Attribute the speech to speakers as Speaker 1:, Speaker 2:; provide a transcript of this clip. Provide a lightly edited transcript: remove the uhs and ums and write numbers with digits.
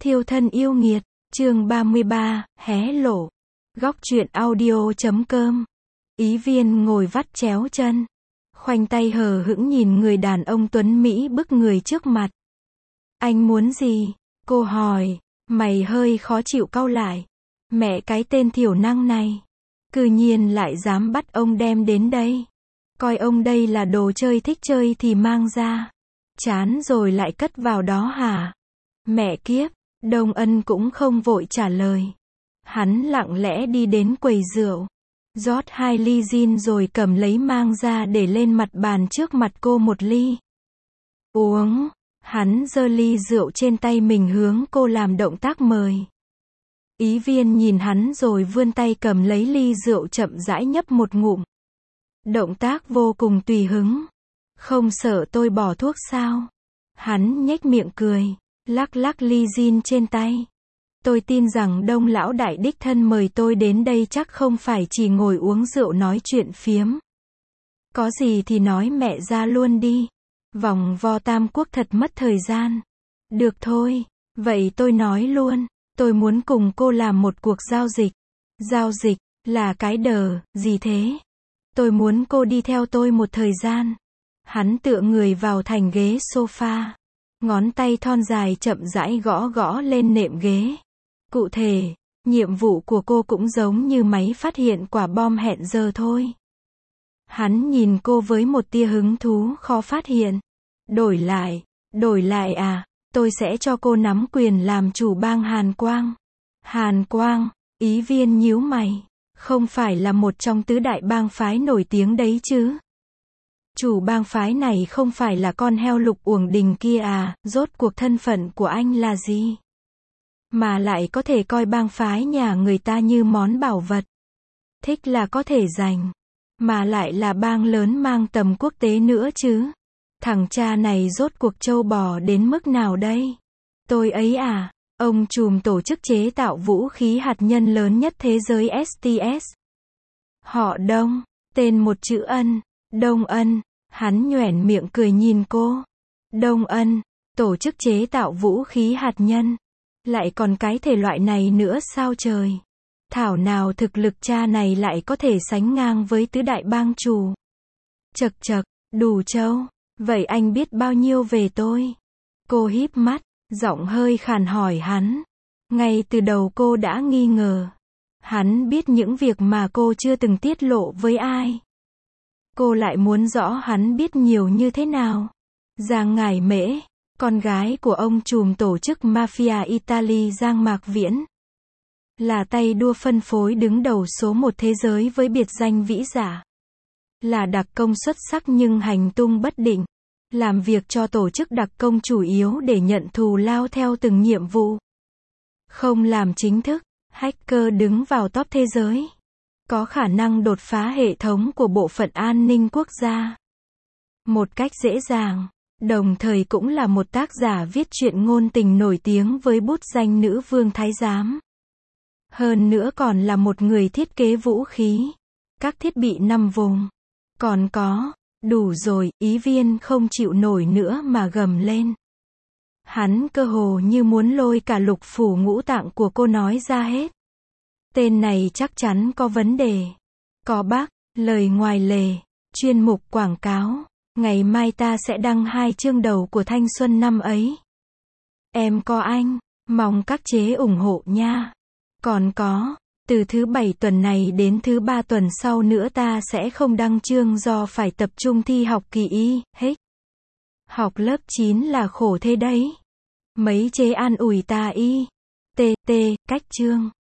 Speaker 1: Thiêu thân yêu nghiệt, chương 33, hé lộ. Góc truyện audio.com. Ý Viên ngồi vắt chéo chân, khoanh tay hờ hững nhìn người đàn ông tuấn Mỹ bức người trước mặt. Anh muốn gì? Cô hỏi, mày hơi khó chịu cau lại. Mẹ cái tên thiểu năng này, cư nhiên lại dám bắt ông đem đến đây. Coi ông đây là đồ chơi, thích chơi thì mang ra. Chán rồi lại cất vào đó hả? Mẹ kiếp, Đông Ân cũng không vội trả lời. Hắn lặng lẽ đi đến quầy rượu, rót 2 ly gin rồi cầm lấy mang ra để lên mặt bàn trước mặt cô 1 ly. Uống, hắn giơ ly rượu trên tay mình hướng cô làm động tác mời. Ý Viên nhìn hắn rồi vươn tay cầm lấy ly rượu chậm rãi nhấp một ngụm. Động tác vô cùng tùy hứng. Không sợ tôi bỏ thuốc sao? Hắn nhếch miệng cười, lắc lắc ly gin trên tay. Tôi tin rằng Đông lão đại đích thân mời tôi đến đây chắc không phải chỉ ngồi uống rượu nói chuyện phiếm. Có gì thì nói mẹ ra luôn đi. Vòng vo Tam Quốc thật mất thời gian. Được thôi, vậy tôi nói luôn. Tôi muốn cùng cô làm một cuộc giao dịch. Giao dịch, là cái đờ, gì thế? Tôi muốn cô đi theo tôi một thời gian. Hắn tựa người vào thành ghế sofa. Ngón tay thon dài chậm rãi gõ gõ lên nệm ghế. Cụ thể, nhiệm vụ của cô cũng giống như máy phát hiện quả bom hẹn giờ thôi. Hắn nhìn cô với một tia hứng thú khó phát hiện. Đổi lại à, tôi sẽ cho cô nắm quyền làm chủ bang Hàn Quang. Hàn Quang, Ý Viên nhíu mày. Không phải là một trong tứ đại bang phái nổi tiếng đấy chứ? Chủ bang phái này không phải là con heo Lục Uổng Đình kia à? Rốt cuộc thân phận của anh là gì? Mà lại có thể coi bang phái nhà người ta như món bảo vật. Thích là có thể giành. Mà lại là bang lớn mang tầm quốc tế nữa chứ. Thằng cha này rốt cuộc trâu bò đến mức nào đây? Tôi ấy à? Ông trùm tổ chức chế tạo vũ khí hạt nhân lớn nhất thế giới STS. Họ Đông, tên một chữ Ân, Đông Ân. Hắn nhoẻn miệng cười nhìn cô. Đông Ân, tổ chức chế tạo vũ khí hạt nhân. Lại còn cái thể loại này nữa sao trời? Thảo nào thực lực cha này lại có thể sánh ngang với tứ đại bang chủ. Chậc chậc, đủ trâu. Vậy anh biết bao nhiêu về tôi? Cô híp mắt, giọng hơi khàn hỏi hắn. Ngay từ đầu cô đã nghi ngờ. Hắn biết những việc mà cô chưa từng tiết lộ với ai. Cô lại muốn rõ hắn biết nhiều như thế nào. Giang Ngải Mễ, con gái của ông trùm tổ chức Mafia Italy Giang Mạc Viễn. Là tay đua phân phối đứng đầu số 1 thế giới với biệt danh Vĩ Giả. Là đặc công xuất sắc nhưng hành tung bất định. Làm việc cho tổ chức đặc công chủ yếu để nhận thù lao theo từng nhiệm vụ. Không làm chính thức, hacker đứng vào top thế giới. Có khả năng đột phá hệ thống của bộ phận an ninh quốc gia. Một cách dễ dàng. Đồng thời cũng là một tác giả viết truyện ngôn tình nổi tiếng với bút danh Nữ Vương Thái Giám. Hơn nữa còn là một người thiết kế vũ khí. Các thiết bị 5 vùng. Còn có, đủ rồi, Ý Viên không chịu nổi nữa mà gầm lên. Hắn cơ hồ như muốn lôi cả lục phủ ngũ tạng của cô nói ra hết. Tên này chắc chắn có vấn đề. Có bác, lời ngoài lề, chuyên mục quảng cáo. Ngày mai ta sẽ đăng 2 chương đầu của thanh xuân năm ấy. Em có anh, mong các chế ủng hộ nha. Còn có, từ thứ 7 tuần này đến thứ 3 tuần sau nữa ta sẽ không đăng chương do phải tập trung thi học kỳ y, hết. Học lớp 9 là khổ thế đấy. Mấy chế an ủi ta y. Cách chương.